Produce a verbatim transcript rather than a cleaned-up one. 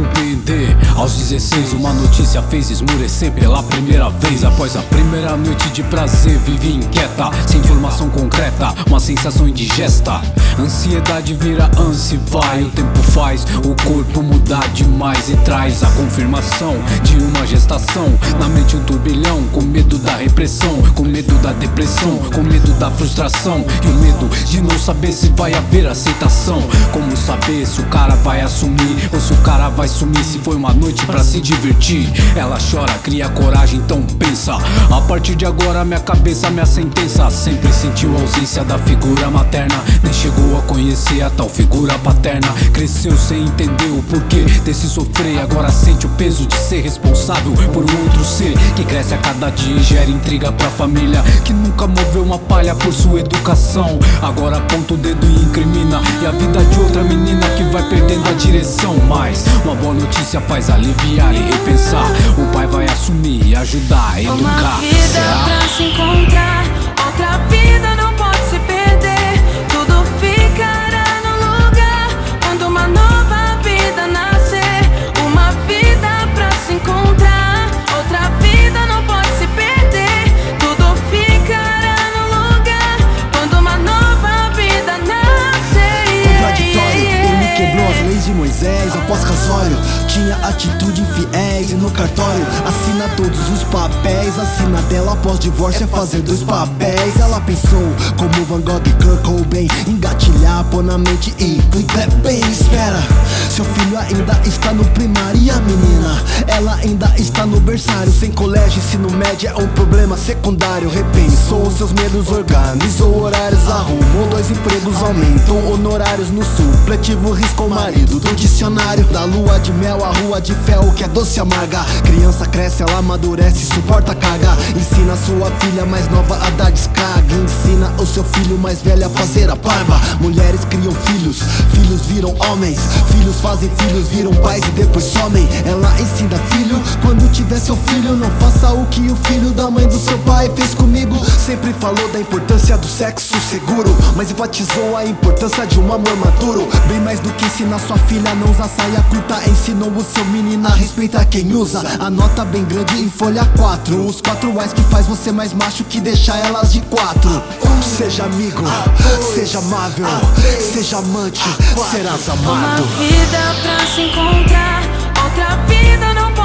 surpreender. Aos dezesseis uma notícia fez esmurecer pela primeira vez. Após a primeira noite de prazer vivi inquieta, sem informação concreta, uma sensação indigesta. Ansiedade vira ânsia e vai, o tempo faz o corpo mudar demais e traz a confirmação de uma gestação. Na mente um turbilhão, com medo da repressão, com medo da depressão, com medo da frustração e o medo de não saber se vai haver aceitação. Como saber se o cara vai assumir ou se o cara vai sumir, se foi uma noite pra se divertir. Ela chora, cria coragem, então pensa: a partir de agora minha cabeça, minha sentença. Sempre sentiu a ausência da figura materna, nem chegou a conhecer a tal figura paterna. Cresceu sem entender o porquê desse sofrer, agora sente o peso de ser responsável por um outro ser que cresce a cada dia e gera intriga pra família, que nunca moveu uma palha por sua educação. Agora aponta o dedo e incrimina, e a vida de outra menina que vai perdendo a direção. Mas uma boa notícia faz aliviar e repensar: o pai vai assumir e ajudar a educar. Uma vida Será? pra se encontrar, outra vida não pode se perder. Tudo ficará no lugar quando uma nova vida nascer. Uma vida pra se encontrar, outra vida não pode se perder. Tudo ficará no lugar quando uma nova vida nascer. Contraditório, ele quebrou as leis de Moisés após casório. Tinha atitude infiéis e no cartório assina todos os papéis. Assina dela após divórcio é fazer dois papéis. Ela pensou como Van Gogh e Kurt Cobain, engatilhar, pôr na mente e clicar bem. Espera, seu filho ainda está no primário e a menina, ela ainda está no berçário. Sem colégio, ensino médio é um problema secundário. Repensou seus medos, organizou horários, arrumou dois empregos, aumentou honorários. No supletivo riscou o marido do dicionário. Da lua de mel a rua de fel, que é doce e amarga. Criança cresce, ela amadurece, suporta a carga. Ensina sua filha mais nova a dar descarga. Ensina o seu filho mais velho a fazer a barba. Mulheres criam filhos, filhos viram homens. Filhos fazem filhos, viram pais e depois somem. Ela ensina filho: quando tiver seu filho, não faça o que o filho da mãe do seu pai fez comigo. Sempre falou da importância do sexo seguro, mas enfatizou a importância de um amor maduro. Bem mais do que ensinar sua filha a não usar saia curta, ensinou o seu menino a respeitar quem usa. A nota bem grande em folha quatro, os quatro A's que faz você mais macho que deixar elas de quatro. Seja amigo, seja amável, seja amante, serás amado. Uma vida pra se encontrar, outra vida não pode